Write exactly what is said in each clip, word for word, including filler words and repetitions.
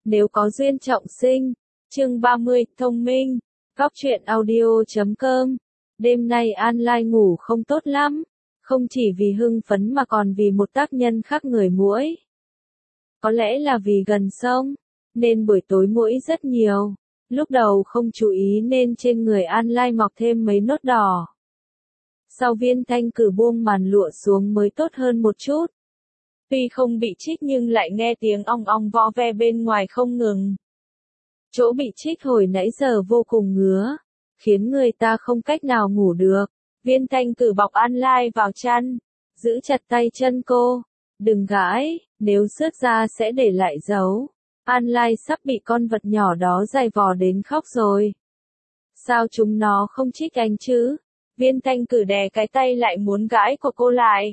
Nếu có duyên trọng sinh. Chương ba mươi, thông minh. Góc truyện audio chấm com. Đêm nay An Lai ngủ không tốt lắm. Không chỉ vì hưng phấn mà còn vì một tác nhân khác người muỗi. Có lẽ là vì gần sông, nên buổi tối muỗi rất nhiều. Lúc đầu không chú ý nên trên người An Lai mọc thêm mấy nốt đỏ. Sau Viên Thanh cử buông màn lụa xuống mới tốt hơn một chút. Tuy không bị chích nhưng lại nghe tiếng ong ong vó ve bên ngoài không ngừng. Chỗ bị chích hồi nãy giờ vô cùng ngứa, khiến người ta không cách nào ngủ được. Viên Thanh cử bọc An Lai vào chăn, giữ chặt tay chân cô. Đừng gãi, nếu xước ra sẽ để lại dấu. An Lai sắp bị con vật nhỏ đó giày vò đến khóc rồi. Sao chúng nó không chích anh chứ? Viên Thanh cử đè cái tay lại muốn gãi của cô lại.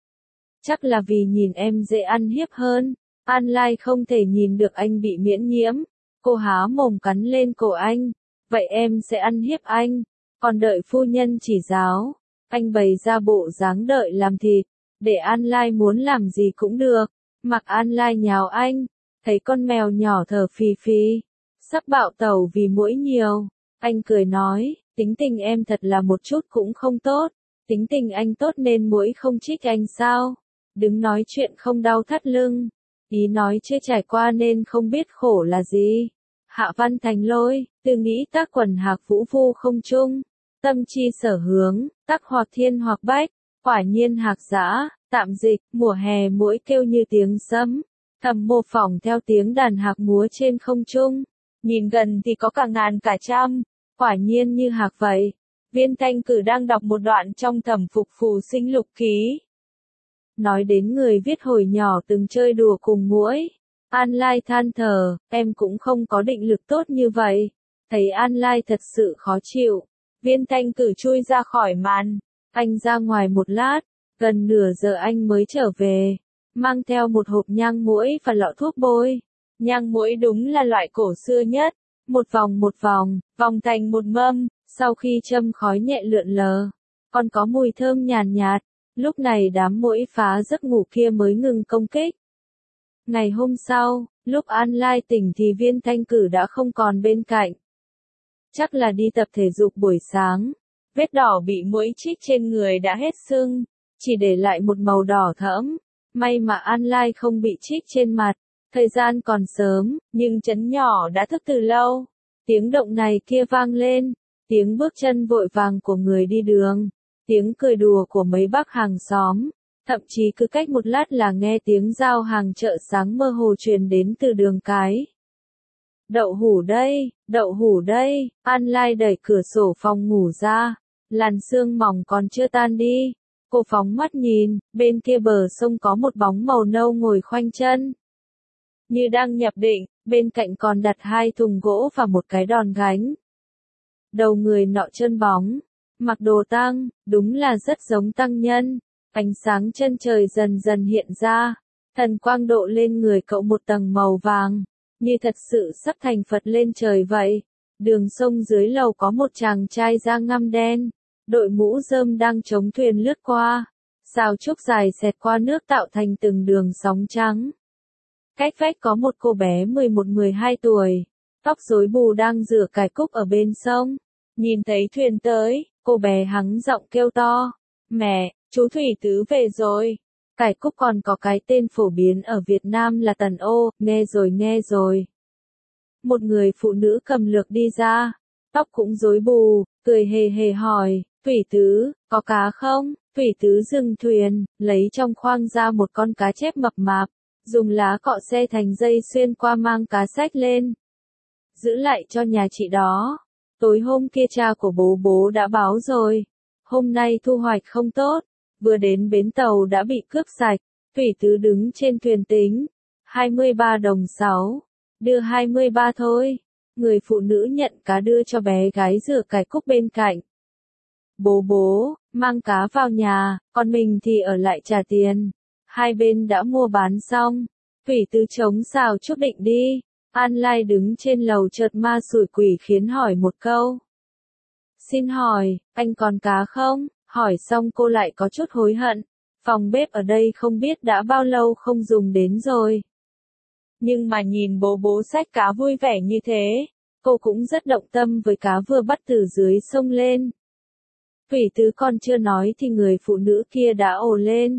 Chắc là vì nhìn em dễ ăn hiếp hơn. An Lai không thể nhìn được anh bị miễn nhiễm. Cô há mồm cắn lên cổ anh. Vậy em sẽ ăn hiếp anh. Còn đợi phu nhân chỉ giáo. Anh bày ra bộ dáng đợi làm thịt. Để An Lai muốn làm gì cũng được. Mặc An Lai nhào anh. Thấy con mèo nhỏ thở phì phì. Sắp bạo tẩu vì muỗi nhiều. Anh cười nói, tính tình em thật là một chút cũng không tốt. Tính tình anh tốt nên muỗi không chích anh sao? Đứng nói chuyện không đau thắt lưng. Ý nói chưa trải qua nên không biết khổ là gì. Hạ văn thành lôi, từ nghĩ tác quần hạc vũ vu không chung. Tâm chi sở hướng, tác hoặc thiên hoặc bách. Quả nhiên hạc dã, tạm dịch, mùa hè muỗi kêu như tiếng sấm. Thầm mô phỏng theo tiếng đàn hạc múa trên không trung. Nhìn gần thì có cả ngàn cả trăm. Quả nhiên như hạc vậy. Viên Thanh cử đang đọc một đoạn trong Thẩm Phục Phù Sinh Lục Ký. Nói đến người viết hồi nhỏ từng chơi đùa cùng muỗi. An Lai than thở, em cũng không có định lực tốt như vậy. Thấy An Lai thật sự khó chịu. Viên Thanh cử chui ra khỏi màn. Anh ra ngoài một lát. Gần nửa giờ anh mới trở về. Mang theo một hộp nhang muỗi và lọ thuốc bôi. Nhang muỗi đúng là loại cổ xưa nhất. Một vòng một vòng, vòng thành một mâm. Sau khi châm khói nhẹ lượn lờ. Còn có mùi thơm nhàn nhạt. Lúc này đám muỗi phá giấc ngủ kia mới ngừng công kích. Ngày hôm sau, lúc An Lai tỉnh thì Viên Thanh cử đã không còn bên cạnh. Chắc là đi tập thể dục buổi sáng. Vết đỏ bị muỗi chích trên người đã hết sưng, chỉ để lại một màu đỏ thẫm. May mà An Lai không bị chích trên mặt. Thời gian còn sớm, nhưng trấn nhỏ đã thức từ lâu. Tiếng động này kia vang lên. Tiếng bước chân vội vàng của người đi đường. Tiếng cười đùa của mấy bác hàng xóm. Thậm chí cứ cách một lát là nghe tiếng giao hàng chợ sáng mơ hồ truyền đến từ đường cái. Đậu hũ đây, đậu hũ đây. An Lai đẩy cửa sổ phòng ngủ ra. Làn sương mỏng còn chưa tan đi. Cô phóng mắt nhìn, bên kia bờ sông có một bóng màu nâu ngồi khoanh chân. Như đang nhập định, bên cạnh còn đặt hai thùng gỗ và một cái đòn gánh. Đầu người nọ chân bóng, mặc đồ tang, đúng là rất giống tăng nhân. Ánh sáng chân trời dần dần hiện ra, thần quang độ lên người cậu một tầng màu vàng, như thật sự sắp thành Phật lên trời vậy. Đường sông dưới lầu có một chàng trai da ngăm đen, đội mũ rơm đang chống thuyền lướt qua, sào trúc dài xẹt qua nước tạo thành từng đường sóng trắng. Cách vách có một cô bé mười một mười hai tuổi, tóc rối bù đang rửa cải cúc ở bên sông. Nhìn thấy thuyền tới, cô bé hắng giọng kêu to, mẹ, chú Thủy Tứ về rồi. Cải cúc còn có cái tên phổ biến ở Việt Nam là tần ô, nghe rồi nghe rồi. Một người phụ nữ cầm lược đi ra, tóc cũng rối bù, cười hề hề hỏi, Thủy Tứ, có cá không? Thủy Tứ dừng thuyền, lấy trong khoang ra một con cá chép mập mạp, dùng lá cọ xe thành dây xuyên qua mang cá xách lên. Giữ lại cho nhà chị đó. Tối hôm kia cha của bố bố đã báo rồi. Hôm nay thu hoạch không tốt. Vừa đến bến tàu đã bị cướp sạch. Thủy Tứ đứng trên thuyền tính. hai mươi ba đồng sáu. Đưa hai mươi ba thôi. Người phụ nữ nhận cá đưa cho bé gái rửa cải cúc bên cạnh. Bố bố, mang cá vào nhà, còn mình thì ở lại trả tiền. Hai bên đã mua bán xong. Thủy Tứ chống xào chúc định đi. An Lai đứng trên lầu chợt ma sủi quỷ khiến hỏi một câu. Xin hỏi, anh còn cá không? Hỏi xong cô lại có chút hối hận. Phòng bếp ở đây không biết đã bao lâu không dùng đến rồi. Nhưng mà nhìn bố bố xách cá vui vẻ như thế, cô cũng rất động tâm với cá vừa bắt từ dưới sông lên. Thủy Tứ còn chưa nói thì người phụ nữ kia đã ồ lên.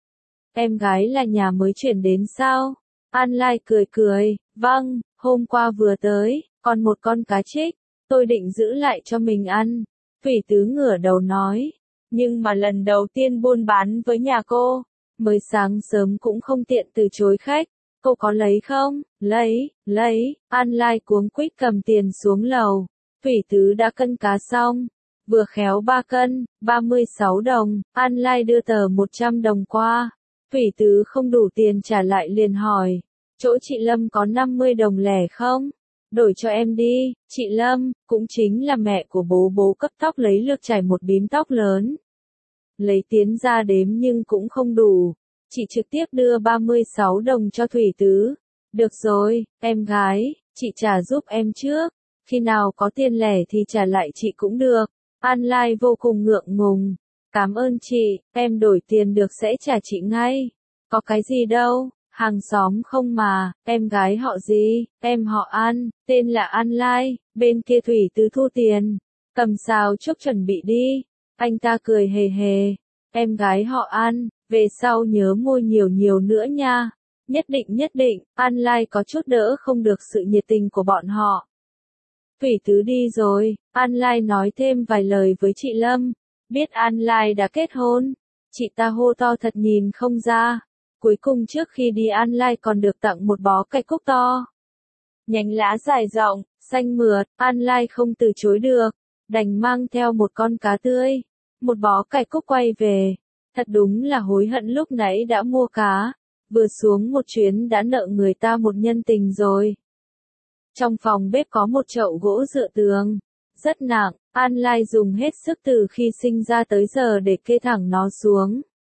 Em gái là nhà mới chuyển đến sao? An Lai cười cười, vâng, hôm qua vừa tới, còn một con cá trích, tôi định giữ lại cho mình ăn. Thủy Tứ ngửa đầu nói, nhưng mà lần đầu tiên buôn bán với nhà cô, mới sáng sớm cũng không tiện từ chối khách, cô có lấy không? Lấy, lấy, An Lai cuống quýt cầm tiền xuống lầu, Thủy Tứ đã cân cá xong, vừa khéo ba cân, ba mươi sáu đồng, An Lai đưa tờ một trăm đồng qua, Thủy Tứ không đủ tiền trả lại liền hỏi, chỗ chị Lâm có năm mươi đồng lẻ không? Đổi cho em đi, chị Lâm, cũng chính là mẹ của bố bố cấp tóc lấy lược chải một bím tóc lớn. Lấy tiến ra đếm nhưng cũng không đủ, chị trực tiếp đưa ba mươi sáu đồng cho Thủy Tứ. Được rồi, em gái, chị trả giúp em trước, khi nào có tiền lẻ thì trả lại chị cũng được. An Lai vô cùng ngượng ngùng, cảm ơn chị, em đổi tiền được sẽ trả chị ngay. Có cái gì đâu. Hàng xóm không mà, em gái họ gì, em họ An, tên là An Lai, bên kia Thủy Tứ thu tiền, cầm xào chúc chuẩn bị đi. Anh ta cười hề hề, em gái họ An, về sau nhớ mua nhiều nhiều nữa nha. Nhất định nhất định, An Lai có chút đỡ không được sự nhiệt tình của bọn họ. Thủy Tứ đi rồi, An Lai nói thêm vài lời với chị Lâm, biết An Lai đã kết hôn, chị ta hô to thật nhìn không ra. Cuối cùng trước khi đi An Lai còn được tặng một bó cây cúc to. Nhánh lá dài rộng, xanh mượt, An Lai không từ chối được, đành mang theo một con cá tươi, một bó cây cúc quay về. Thật đúng là hối hận lúc nãy đã mua cá, vừa xuống một chuyến đã nợ người ta một nhân tình rồi. Trong phòng bếp có một chậu gỗ dựa tường, rất nặng, An Lai dùng hết sức từ khi sinh ra tới giờ để kê thẳng nó xuống.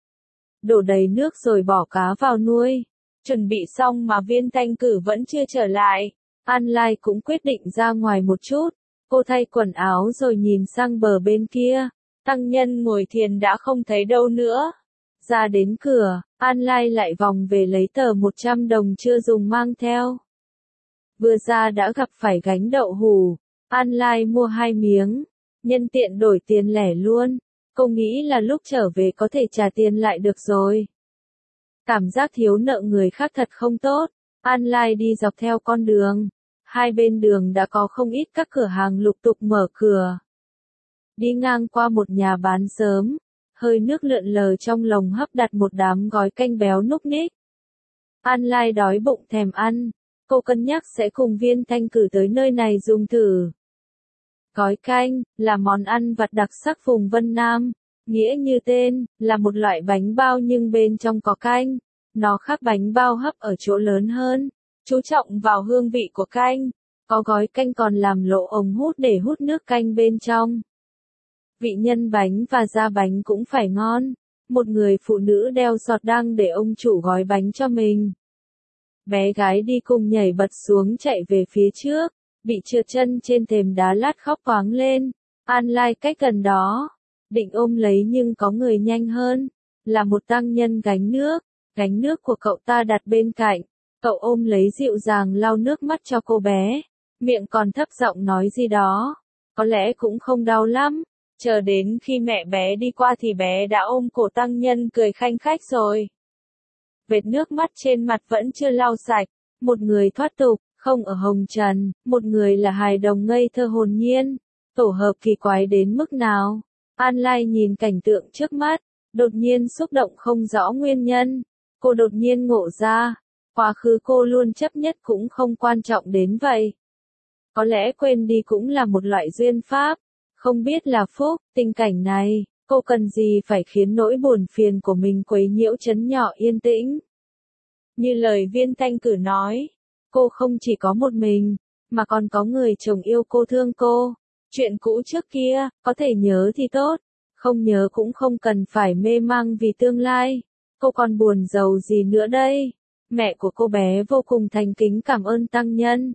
Đổ đầy nước rồi bỏ cá vào nuôi. Chuẩn bị xong mà Viên Thanh Cử vẫn chưa trở lại. An Lai cũng quyết định ra ngoài một chút. Cô thay quần áo rồi nhìn sang bờ bên kia. Tăng nhân ngồi thiền đã không thấy đâu nữa. Ra đến cửa, An Lai lại vòng về lấy tờ một trăm đồng chưa dùng mang theo. Vừa ra đã gặp phải gánh đậu hủ. An Lai mua hai miếng. Nhân tiện đổi tiền lẻ luôn. Cô nghĩ là lúc trở về có thể trả tiền lại được rồi. Cảm giác thiếu nợ người khác thật không tốt. An Lai đi dọc theo con đường. Hai bên đường đã có không ít các cửa hàng lục tục mở cửa. Đi ngang qua một nhà bán sớm. Hơi nước lượn lờ trong lồng hấp đặt một đám gói canh béo núc ních. An Lai đói bụng thèm ăn. Cô cân nhắc sẽ cùng Viên Thanh Cử tới nơi này dùng thử. Gói canh, là món ăn vặt đặc sắc vùng Vân Nam, nghĩa như tên, là một loại bánh bao nhưng bên trong có canh. Nó khác bánh bao hấp ở chỗ lớn hơn, chú trọng vào hương vị của canh, có gói canh còn làm lỗ ống hút để hút nước canh bên trong. Vị nhân bánh và da bánh cũng phải ngon. Một người phụ nữ đeo sọt đang để ông chủ gói bánh cho mình. Bé gái đi cùng nhảy bật xuống chạy về phía trước. Bị trượt chân trên thềm đá lát khóc toáng lên. An Lai cách gần đó, định ôm lấy nhưng có người nhanh hơn, là một tăng nhân gánh nước, gánh nước của cậu ta đặt bên cạnh, cậu ôm lấy dịu dàng lau nước mắt cho cô bé, miệng còn thấp giọng nói gì đó, có lẽ cũng không đau lắm, chờ đến khi mẹ bé đi qua thì bé đã ôm cổ tăng nhân cười khanh khách rồi. Vệt nước mắt trên mặt vẫn chưa lau sạch, một người thoát tục. Không ở hồng trần, một người là hài đồng ngây thơ hồn nhiên, tổ hợp kỳ quái đến mức nào. An Lai nhìn cảnh tượng trước mắt, đột nhiên xúc động không rõ nguyên nhân. Cô đột nhiên ngộ ra, quá khứ cô luôn chấp nhất cũng không quan trọng đến vậy. Có lẽ quên đi cũng là một loại duyên pháp, không biết là phúc, tình cảnh này, cô cần gì phải khiến nỗi buồn phiền của mình quấy nhiễu trấn nhỏ yên tĩnh. Như lời Viên Thanh Cử nói. Cô không chỉ có một mình, mà còn có người chồng yêu cô thương cô. Chuyện cũ trước kia, có thể nhớ thì tốt, không nhớ cũng không cần phải mê mang vì tương lai. Cô còn buồn giàu gì nữa đây? Mẹ của cô bé vô cùng thành kính cảm ơn tăng nhân.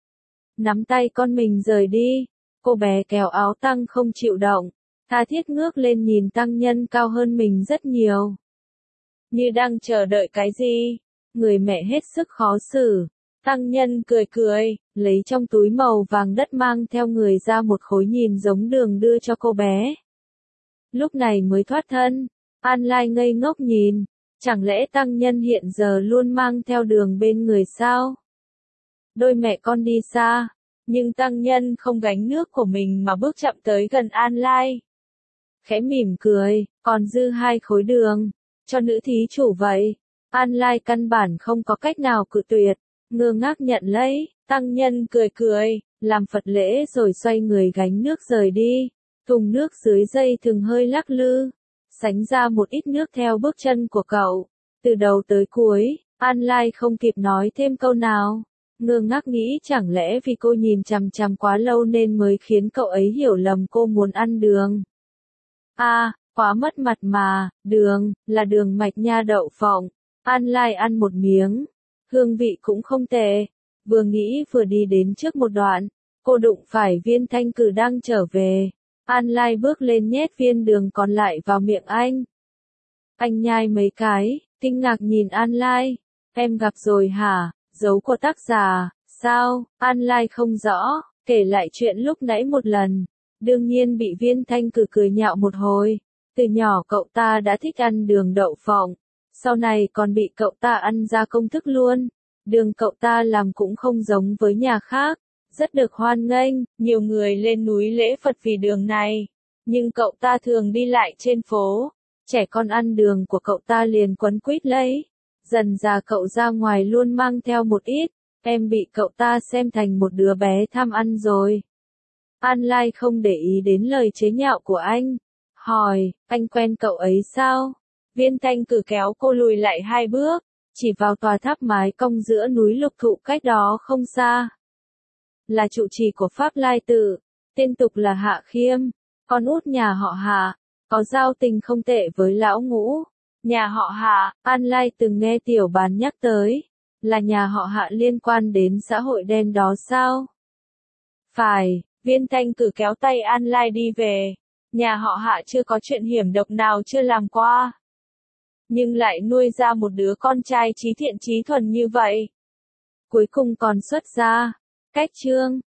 Nắm tay con mình rời đi, cô bé kéo áo tăng không chịu động, tha thiết ngước lên nhìn tăng nhân cao hơn mình rất nhiều. Như đang chờ đợi cái gì? người mẹ hết sức khó xử. Tăng nhân cười cười, lấy trong túi màu vàng đất mang theo người ra một khối nhìn giống đường đưa cho cô bé. Lúc này mới thoát thân, An Lai ngây ngốc nhìn, chẳng lẽ tăng nhân hiện giờ luôn mang theo đường bên người sao? Đôi mẹ con đi xa, nhưng tăng nhân không gánh nước của mình mà bước chậm tới gần An Lai. Khẽ mỉm cười, còn dư hai khối đường, cho nữ thí chủ vậy. An Lai căn bản không có cách nào cự tuyệt, ngơ ngác nhận lấy, tăng nhân cười cười, làm Phật lễ rồi xoay người gánh nước rời đi. Thùng nước dưới dây thừng hơi lắc lư, sánh ra một ít nước theo bước chân của cậu. Từ đầu tới cuối, An Lai không kịp nói thêm câu nào. Ngơ ngác nghĩ chẳng lẽ vì cô nhìn chằm chằm quá lâu nên mới khiến cậu ấy hiểu lầm cô muốn ăn đường. À, quá mất mặt mà, đường, là đường mạch nha đậu phộng. An Lai ăn một miếng, hương vị cũng không tệ. Vừa nghĩ vừa đi đến trước một đoạn, cô đụng phải Viên Thanh Cử đang trở về. An Lai bước lên nhét viên đường còn lại vào miệng anh. Anh nhai mấy cái, kinh ngạc nhìn An Lai. Em gặp rồi hả? Dấu của tác giả, sao? An Lai không rõ, kể lại chuyện lúc nãy một lần. Đương nhiên bị Viên Thanh Cử cười nhạo một hồi. Từ nhỏ cậu ta đã thích ăn đường đậu phộng, sau này còn bị cậu ta ăn ra công thức luôn. Đường cậu ta làm cũng không giống với nhà khác, rất được hoan nghênh, nhiều người lên núi lễ Phật vì đường này. Nhưng cậu ta thường đi lại trên phố, trẻ con ăn đường của cậu ta liền quấn quýt lấy. Dần già cậu ra ngoài luôn mang theo một ít, em bị cậu ta xem thành một đứa bé tham ăn rồi. An Lai không để ý đến lời chế nhạo của anh, hỏi, anh quen cậu ấy sao? Viên Thanh Cử kéo cô lùi lại hai bước, chỉ vào tòa tháp mái cong giữa núi Lục Thụ cách đó không xa. Là trụ trì của Pháp Lai Tự, tên tục là Hạ Khiêm, con út nhà họ Hạ, có giao tình không tệ với lão Ngũ. Nhà họ Hạ, An Lai từng nghe tiểu bàn nhắc tới, là nhà họ Hạ liên quan đến xã hội đen đó sao? Phải, Viên Thanh Cử kéo tay An Lai đi về. Nhà họ Hạ chưa có chuyện hiểm độc nào chưa làm qua, nhưng lại nuôi ra một đứa con trai trí thiện trí thuần như vậy. Cuối cùng còn xuất gia. Cách chương